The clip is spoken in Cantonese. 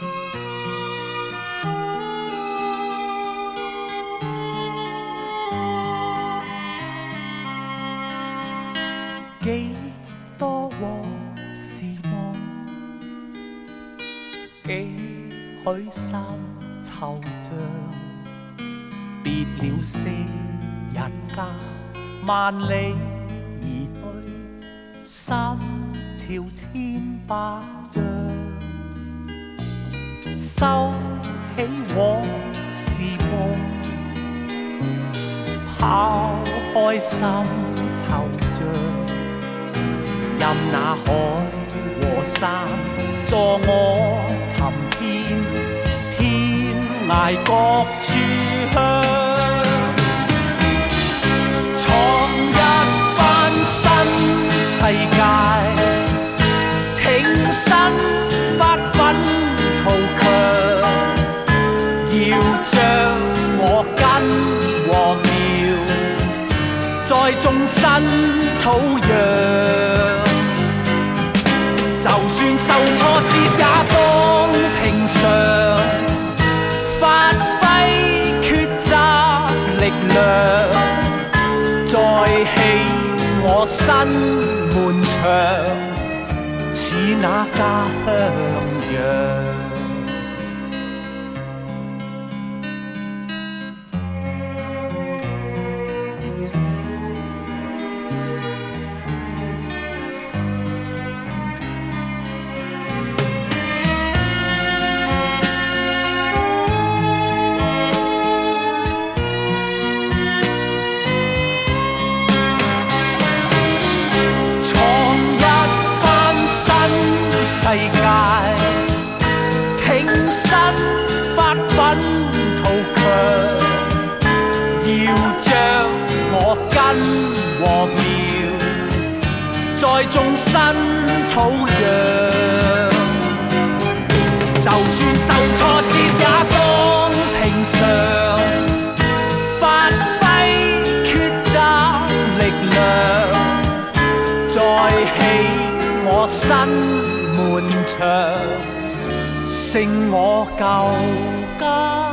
几多往事梦，几许三惆怅。别了昔日家，万里而去，心潮千百丈。收起往事梦，抛开心惆怅。任那海和山助我寻遍天涯各處鄉，創一番新世界，挺身發奮圖強，要將我根和苗栽種新土壤。就算受挫折也當平常，發揮抉擇力量，再起我新門牆，似那家鄉樣。世界挺身發奮圖強，要將我根和苗栽種新土壤。就算受挫折也當平常，發揮抉擇力量，再起我新門牆，勝我舊家。